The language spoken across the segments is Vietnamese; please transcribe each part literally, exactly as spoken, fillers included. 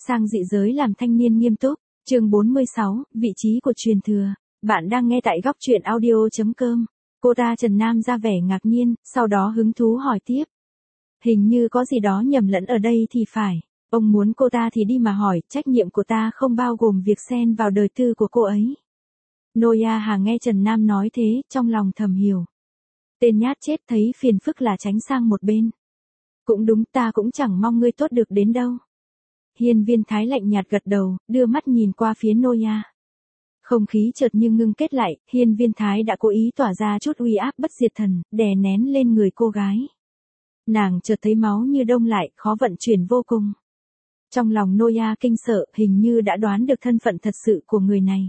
Sang dị giới làm thanh niên nghiêm túc, chương bốn mươi sáu, vị trí của truyền thừa. Bạn đang nghe tại góc truyện audio chấm com. Cô ta Trần Nam ra vẻ ngạc nhiên, sau đó hứng thú hỏi tiếp. Hình như có gì đó nhầm lẫn ở đây thì phải. Ông muốn cô ta thì đi mà hỏi, trách nhiệm của ta không bao gồm việc xen vào đời tư của cô ấy. Noya Hà nghe Trần Nam nói thế, trong lòng thầm hiểu. Tên nhát chết thấy phiền phức là tránh sang một bên. Cũng đúng, ta cũng chẳng mong ngươi tốt được đến đâu. Hiên Viên Thái lạnh nhạt gật đầu, đưa mắt nhìn qua phía Noya. Không khí chợt như ngưng kết lại, Hiên Viên Thái đã cố ý tỏa ra chút uy áp bất diệt thần, đè nén lên người cô gái. Nàng chợt thấy máu như đông lại, khó vận chuyển vô cùng. Trong lòng Noya kinh sợ, hình như đã đoán được thân phận thật sự của người này.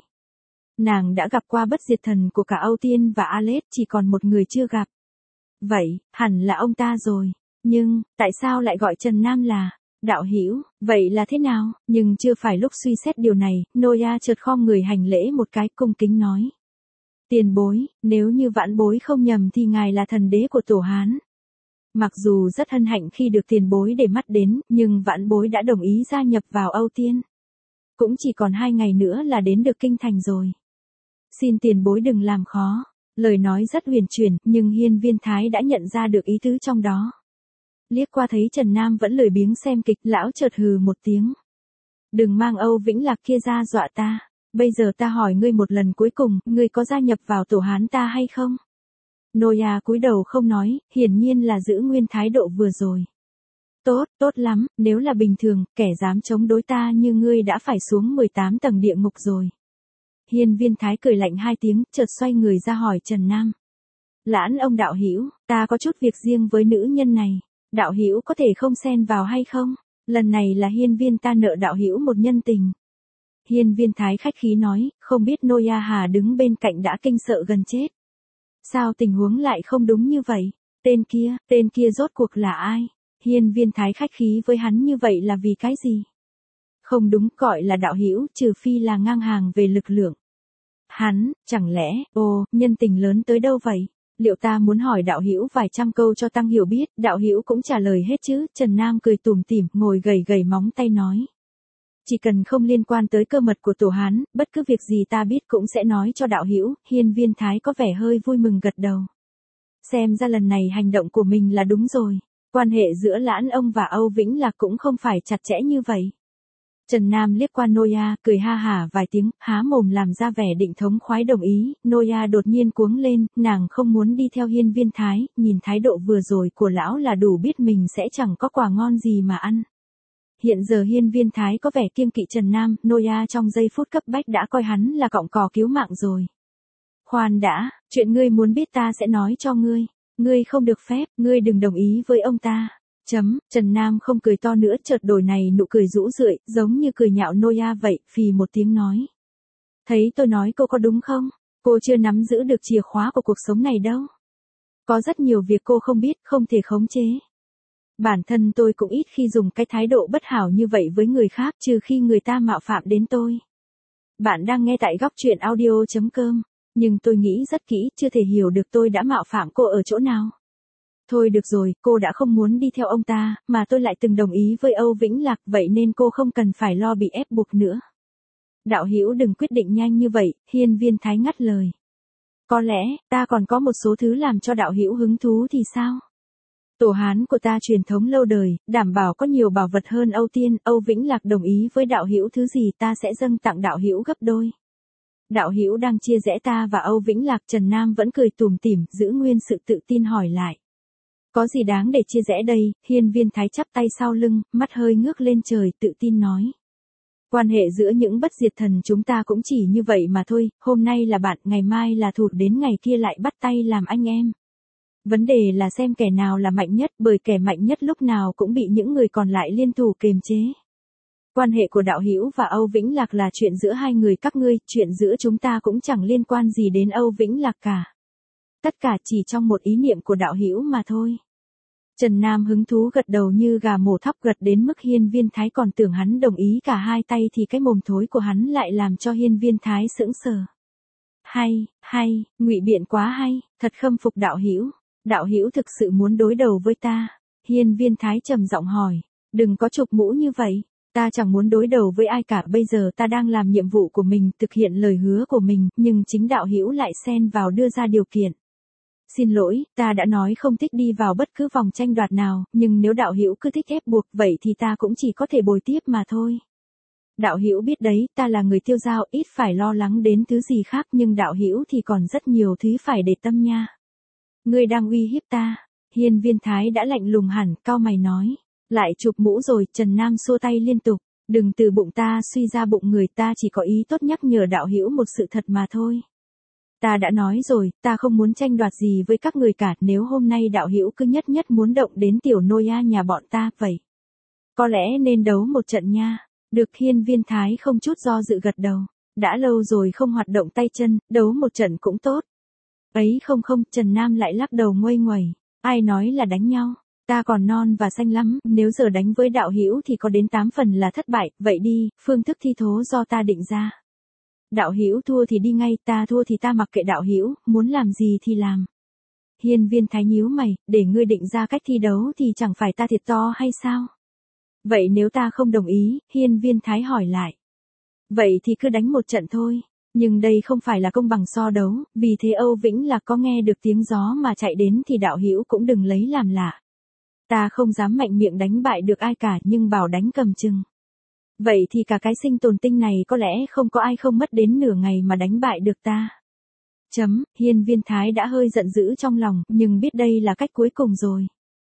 Nàng đã gặp qua bất diệt thần của cả Âu Tiên và Alet, chỉ còn một người chưa gặp. Vậy, hẳn là ông ta rồi. Nhưng, tại sao lại gọi Trần Nam là đạo hữu? Vậy là thế nào? Nhưng chưa phải lúc suy xét điều này, Noya chợt khom người hành lễ một cái, cung kính nói. Tiền bối, nếu như vãn bối không nhầm thì ngài là thần đế của Tổ Hán. Mặc dù rất hân hạnh khi được tiền bối để mắt đến, nhưng vãn bối đã đồng ý gia nhập vào Âu Tiên. Cũng chỉ còn hai ngày nữa là đến được kinh thành rồi. Xin tiền bối đừng làm khó. Lời nói rất huyền chuyển, nhưng Hiên Viên Thái đã nhận ra được ý tứ trong đó. Liếc qua thấy Trần Nam vẫn lười biếng xem kịch, lão chợt hừ một tiếng. Đừng mang Âu Vĩnh Lạc kia ra dọa ta. Bây giờ ta hỏi ngươi một lần cuối cùng, ngươi có gia nhập vào Tổ Hán ta hay không? Noya cúi đầu không nói, hiển nhiên là giữ nguyên thái độ vừa rồi. Tốt, tốt lắm, nếu là bình thường, kẻ dám chống đối ta như ngươi đã phải xuống mười tám tầng địa ngục rồi. Hiên Viên Thái cười lạnh hai tiếng, chợt xoay người ra hỏi Trần Nam. Lãn ông đạo hữu, ta có chút việc riêng với nữ nhân này. Đạo hữu có thể không xen vào hay không? Lần này là Hiên Viên ta nợ đạo hữu một nhân tình. Hiên Viên Thái khách khí nói, không biết Noya Hà đứng bên cạnh đã kinh sợ gần chết. Sao tình huống lại không đúng như vậy? Tên kia, tên kia rốt cuộc là ai? Hiên Viên Thái khách khí với hắn như vậy là vì cái gì? Không đúng, gọi là đạo hữu, trừ phi là ngang hàng về lực lượng. Hắn, chẳng lẽ, ồ, nhân tình lớn tới đâu vậy? Liệu ta muốn hỏi đạo hữu vài trăm câu cho tăng hiểu biết, đạo hữu cũng trả lời hết chứ? Trần Nam cười tủm tỉm, ngồi gầy gầy móng tay nói. Chỉ cần không liên quan tới cơ mật của Tổ Hán, bất cứ việc gì ta biết cũng sẽ nói cho đạo hữu. Hiên Viên Thái có vẻ hơi vui mừng gật đầu. Xem ra lần này hành động của mình là đúng rồi. Quan hệ giữa Lãn ông và Âu Vĩnh Lạc cũng không phải chặt chẽ như vậy. Trần Nam liếc qua Noya, cười ha hả vài tiếng, há mồm làm ra vẻ định thống khoái đồng ý. Noya đột nhiên cuống lên, nàng không muốn đi theo Hiên Viên Thái, nhìn thái độ vừa rồi của lão là đủ biết mình sẽ chẳng có quả ngon gì mà ăn. Hiện giờ Hiên Viên Thái có vẻ kiêng kỵ Trần Nam, Noya trong giây phút cấp bách đã coi hắn là cọng cò cứu mạng rồi. Khoan đã, chuyện ngươi muốn biết ta sẽ nói cho ngươi. Ngươi không được phép, ngươi đừng đồng ý với ông ta. Chấm, Trần Nam không cười to nữa, chợt đổi này nụ cười rũ rượi, giống như cười nhạo Noya vậy, phì một tiếng nói. Thấy tôi nói cô có đúng không? Cô chưa nắm giữ được chìa khóa của cuộc sống này đâu. Có rất nhiều việc cô không biết, không thể khống chế. Bản thân tôi cũng ít khi dùng cái thái độ bất hảo như vậy với người khác, trừ khi người ta mạo phạm đến tôi. Bạn đang nghe tại góc truyện audio chấm com, nhưng tôi nghĩ rất kỹ, chưa thể hiểu được tôi đã mạo phạm cô ở chỗ nào. Thôi được rồi, cô đã không muốn đi theo ông ta, mà tôi lại từng đồng ý với Âu Vĩnh Lạc, vậy nên cô không cần phải lo bị ép buộc nữa. Đạo hữu đừng quyết định nhanh như vậy, Hiên Viên Thái ngắt lời. Có lẽ, ta còn có một số thứ làm cho đạo hữu hứng thú thì sao? Tổ Hán của ta truyền thống lâu đời, đảm bảo có nhiều bảo vật hơn Âu Tiên, Âu Vĩnh Lạc đồng ý với đạo hữu thứ gì ta sẽ dâng tặng đạo hữu gấp đôi. Đạo hữu đang chia rẽ ta và Âu Vĩnh Lạc. Trần Nam vẫn cười tủm tỉm, giữ nguyên sự tự tin hỏi lại. Có gì đáng để chia rẽ đây? Hiên Viên Thái chắp tay sau lưng, mắt hơi ngước lên trời, tự tin nói. Quan hệ giữa những bất diệt thần chúng ta cũng chỉ như vậy mà thôi, hôm nay là bạn, ngày mai là thù, đến ngày kia lại bắt tay làm anh em. Vấn đề là xem kẻ nào là mạnh nhất, bởi kẻ mạnh nhất lúc nào cũng bị những người còn lại liên thủ kiềm chế. Quan hệ của đạo hữu và Âu Vĩnh Lạc là chuyện giữa hai người các ngươi, chuyện giữa chúng ta cũng chẳng liên quan gì đến Âu Vĩnh Lạc cả. Tất cả chỉ trong một ý niệm của đạo hữu mà thôi. Trần Nam hứng thú gật đầu như gà mổ thóc, gật đến mức Hiên Viên Thái còn tưởng hắn đồng ý cả hai tay thì cái mồm thối của hắn lại làm cho Hiên Viên Thái sững sờ. Hay, hay, ngụy biện quá hay, thật khâm phục đạo hữu. Đạo hữu thực sự muốn đối đầu với ta? Hiên Viên Thái trầm giọng hỏi. Đừng có chụp mũ như vậy. Ta chẳng muốn đối đầu với ai cả, bây giờ ta đang làm nhiệm vụ của mình, thực hiện lời hứa của mình, nhưng chính đạo hữu lại xen vào đưa ra điều kiện. Xin lỗi, ta đã nói không thích đi vào bất cứ vòng tranh đoạt nào, nhưng nếu đạo hữu cứ thích ép buộc, vậy thì ta cũng chỉ có thể bồi tiếp mà thôi. Đạo hữu biết đấy, ta là người tiêu dao, ít phải lo lắng đến thứ gì khác, nhưng đạo hữu thì còn rất nhiều thứ phải để tâm nha. Ngươi đang uy hiếp ta. Hiên Viên Thái đã lạnh lùng hẳn, cau mày nói. Lại chụp mũ rồi, Trần Nam xua tay liên tục. Đừng từ bụng ta suy ra bụng người, ta chỉ có ý tốt nhắc nhở đạo hữu một sự thật mà thôi. Ta đã nói rồi, ta không muốn tranh đoạt gì với các người cả, nếu hôm nay đạo hữu cứ nhất nhất muốn động đến tiểu nôi a nhà bọn ta, vậy có lẽ nên đấu một trận nha. Được. Hiên Viên Thái không chút do dự gật đầu. Đã lâu rồi không hoạt động tay chân, đấu một trận cũng tốt. Ấy không không, Trần Nam lại lắc đầu nguây nguẩy. Ai nói là đánh nhau, ta còn non và xanh lắm, nếu giờ đánh với đạo hữu thì có đến tám phần là thất bại, vậy đi, phương thức thi thố do ta định ra. Đạo hữu thua thì đi ngay, ta thua thì ta mặc kệ đạo hữu, muốn làm gì thì làm. Hiên Viên Thái nhíu mày, để ngươi định ra cách thi đấu thì chẳng phải ta thiệt to hay sao? Vậy nếu ta không đồng ý, Hiên Viên Thái hỏi lại. Vậy thì cứ đánh một trận thôi, nhưng đây không phải là công bằng so đấu, vì thế Âu Vĩnh là có nghe được tiếng gió mà chạy đến thì đạo hữu cũng đừng lấy làm lạ. Ta không dám mạnh miệng đánh bại được ai cả, nhưng bảo đánh cầm chừng. Vậy thì cả cái sinh tồn tinh này có lẽ không có ai không mất đến nửa ngày mà đánh bại được ta. Chấm. Hiên Viên Thái đã hơi giận dữ trong lòng, nhưng biết đây là cách cuối cùng rồi.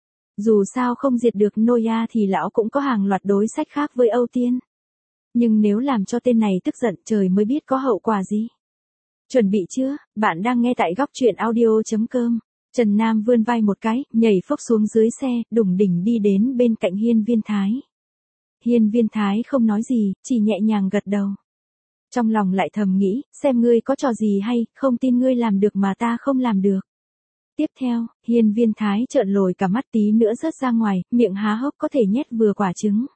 Dù sao không diệt được Noya thì lão cũng có hàng loạt đối sách khác với Âu Tiên. Nhưng nếu làm cho tên này tức giận, trời mới biết có hậu quả gì. Chuẩn bị chưa? Bạn đang nghe tại góc truyện audio chấm com. Trần Nam vươn vai một cái, nhảy phốc xuống dưới xe, đủng đỉnh đi đến bên cạnh Hiên Viên Thái. Hiên Viên Thái không nói gì, chỉ nhẹ nhàng gật đầu. Trong lòng lại thầm nghĩ, xem ngươi có trò gì hay, không tin ngươi làm được mà ta không làm được. Tiếp theo, Hiên Viên Thái trợn lồi cả mắt, tí nữa rớt ra ngoài, miệng há hốc có thể nhét vừa quả trứng.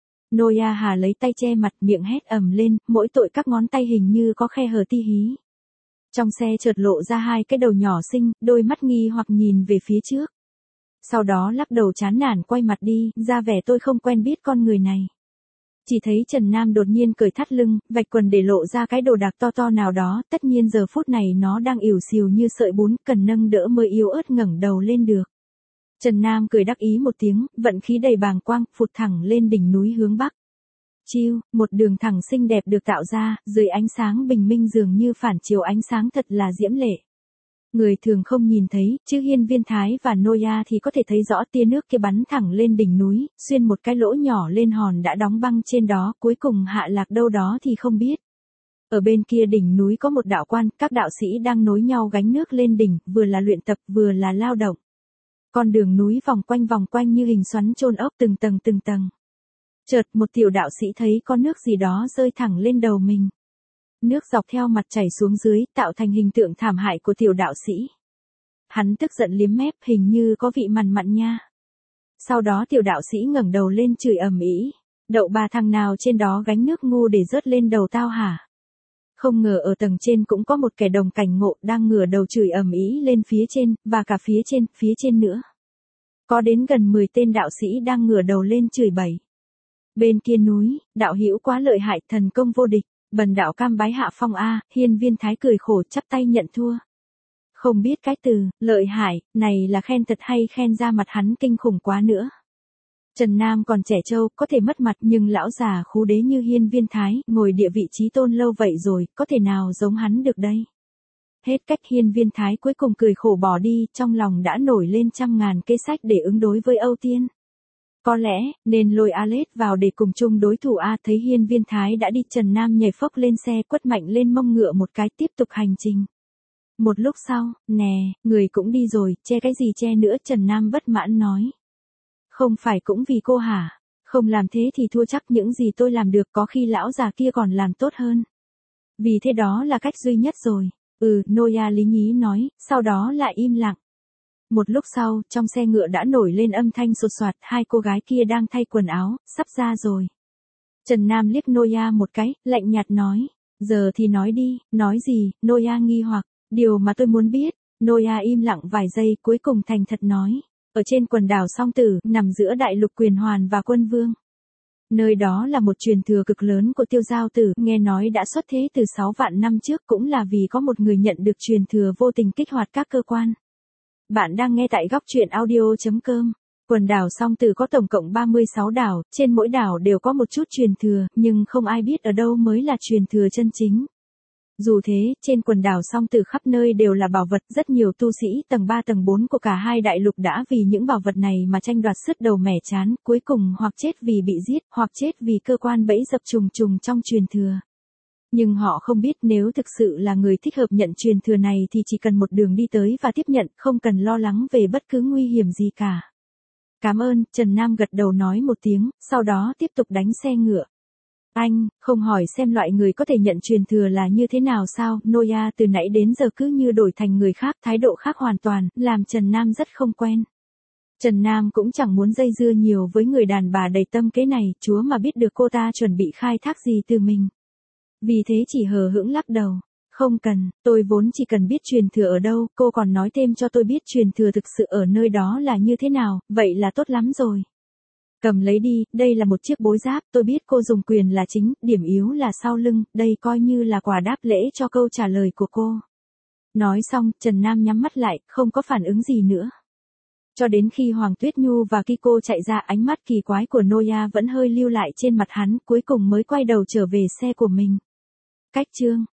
Noya Hà lấy tay che mặt, miệng hét ầm lên, mỗi tội các ngón tay hình như có khe hở ti hí. Trong xe chợt lộ ra hai cái đầu nhỏ xinh, đôi mắt nghi hoặc nhìn về phía trước. Sau đó lắc đầu chán nản quay mặt đi, ra vẻ tôi không quen biết con người này. Chỉ thấy Trần Nam đột nhiên cởi thắt lưng, vạch quần để lộ ra cái đồ đạc to to nào đó, tất nhiên giờ phút này nó đang ỉu xìu như sợi bún, cần nâng đỡ mới yếu ớt ngẩng đầu lên được. Trần Nam cười đắc ý một tiếng, vận khí đầy bàng quang, phụt thẳng lên đỉnh núi hướng bắc. Chiêu, một đường thẳng xinh đẹp được tạo ra, dưới ánh sáng bình minh dường như phản chiếu ánh sáng thật là diễm lệ. Người thường không nhìn thấy, chứ Hiên Viên Thái và Noya thì có thể thấy rõ tia nước kia bắn thẳng lên đỉnh núi, xuyên một cái lỗ nhỏ lên hòn đã đóng băng trên đó, cuối cùng hạ lạc đâu đó thì không biết. Ở bên kia đỉnh núi có một đạo quan, các đạo sĩ đang nối nhau gánh nước lên đỉnh, vừa là luyện tập vừa là lao động. Con đường núi vòng quanh vòng quanh như hình xoắn chôn ốc từng tầng từng tầng. Chợt một tiểu đạo sĩ thấy có nước gì đó rơi thẳng lên đầu mình. Nước dọc theo mặt chảy xuống dưới, tạo thành hình tượng thảm hại của tiểu đạo sĩ. Hắn tức giận liếm mép, hình như có vị mằn mặn nha. Sau đó tiểu đạo sĩ ngẩng đầu lên chửi ầm ĩ, đậu bà thằng nào trên đó gánh nước ngu để rớt lên đầu tao hả? Không ngờ ở tầng trên cũng có một kẻ đồng cảnh ngộ đang ngửa đầu chửi ầm ĩ lên phía trên, và cả phía trên, phía trên nữa. Có đến gần mười tên đạo sĩ đang ngửa đầu lên chửi bậy. Bên kia núi, đạo hữu quá lợi hại, thần công vô địch, bần đạo cam bái hạ phong a. Hiên Viên Thái cười khổ chắp tay nhận thua. Không biết cái từ lợi hại này là khen thật hay khen ra mặt hắn kinh khủng quá nữa. Trần Nam còn trẻ trâu, có thể mất mặt, nhưng lão già khú đế như Hiên Viên Thái, ngồi địa vị trí tôn lâu vậy rồi, có thể nào giống hắn được đây? Hết cách. Hiên Viên Thái cuối cùng cười khổ bỏ đi, trong lòng đã nổi lên trăm ngàn kế sách để ứng đối với Âu Tiên. Có lẽ, nên lôi Alex vào để cùng chung đối thủ a. Thấy Hiên Viên Thái đã đi, Trần Nam nhảy phốc lên xe, quất mạnh lên mông ngựa một cái, tiếp tục hành trình. Một lúc sau, nè, người cũng đi rồi, che cái gì che nữa, Trần Nam bất mãn nói. Không phải cũng vì cô hả? Không làm thế thì thua chắc, những gì tôi làm được có khi lão già kia còn làm tốt hơn. Vì thế đó là cách duy nhất rồi. Ừ, Noya lý nhí nói, sau đó lại im lặng. Một lúc sau, trong xe ngựa đã nổi lên âm thanh sột soạt, hai cô gái kia đang thay quần áo, sắp ra rồi. Trần Nam liếc Noya một cái, lạnh nhạt nói, giờ thì nói đi, nói gì? Noya nghi hoặc, điều mà tôi muốn biết. Noya im lặng vài giây, cuối cùng thành thật nói, ở trên quần đảo Song Tử, nằm giữa đại lục Quyền Hoàn và Quân Vương. Nơi đó là một truyền thừa cực lớn của Tiêu Giao Tử, nghe nói đã xuất thế từ sáu vạn năm trước, cũng là vì có một người nhận được truyền thừa vô tình kích hoạt các cơ quan. Bạn đang nghe tại góc truyện audio.com. Quần đảo Song Tử có tổng cộng ba mươi sáu đảo, trên mỗi đảo đều có một chút truyền thừa, nhưng không ai biết ở đâu mới là truyền thừa chân chính. Dù thế, trên quần đảo Song Tử khắp nơi đều là bảo vật, rất nhiều tu sĩ tầng ba tầng bốn của cả hai đại lục đã vì những bảo vật này mà tranh đoạt sứt đầu mẻ trán, cuối cùng hoặc chết vì bị giết, hoặc chết vì cơ quan bẫy dập trùng trùng trong truyền thừa. Nhưng họ không biết nếu thực sự là người thích hợp nhận truyền thừa này thì chỉ cần một đường đi tới và tiếp nhận, không cần lo lắng về bất cứ nguy hiểm gì cả. Cảm ơn, Trần Nam gật đầu nói một tiếng, sau đó tiếp tục đánh xe ngựa. Anh, không hỏi xem loại người có thể nhận truyền thừa là như thế nào sao? Noya từ nãy đến giờ cứ như đổi thành người khác, thái độ khác hoàn toàn, làm Trần Nam rất không quen. Trần Nam cũng chẳng muốn dây dưa nhiều với người đàn bà đầy tâm kế này, chúa mà biết được cô ta chuẩn bị khai thác gì từ mình. Vì thế chỉ hờ hững lắc đầu. Không cần, tôi vốn chỉ cần biết truyền thừa ở đâu, cô còn nói thêm cho tôi biết truyền thừa thực sự ở nơi đó là như thế nào, vậy là tốt lắm rồi. Cầm lấy đi, đây là một chiếc bối giáp, tôi biết cô dùng quyền là chính, điểm yếu là sau lưng, đây coi như là quà đáp lễ cho câu trả lời của cô. Nói xong, Trần Nam nhắm mắt lại, không có phản ứng gì nữa. Cho đến khi Hoàng Tuyết Nhu và Kiko chạy ra, ánh mắt kỳ quái của Noya vẫn hơi lưu lại trên mặt hắn, cuối cùng mới quay đầu trở về xe của mình. Cách chương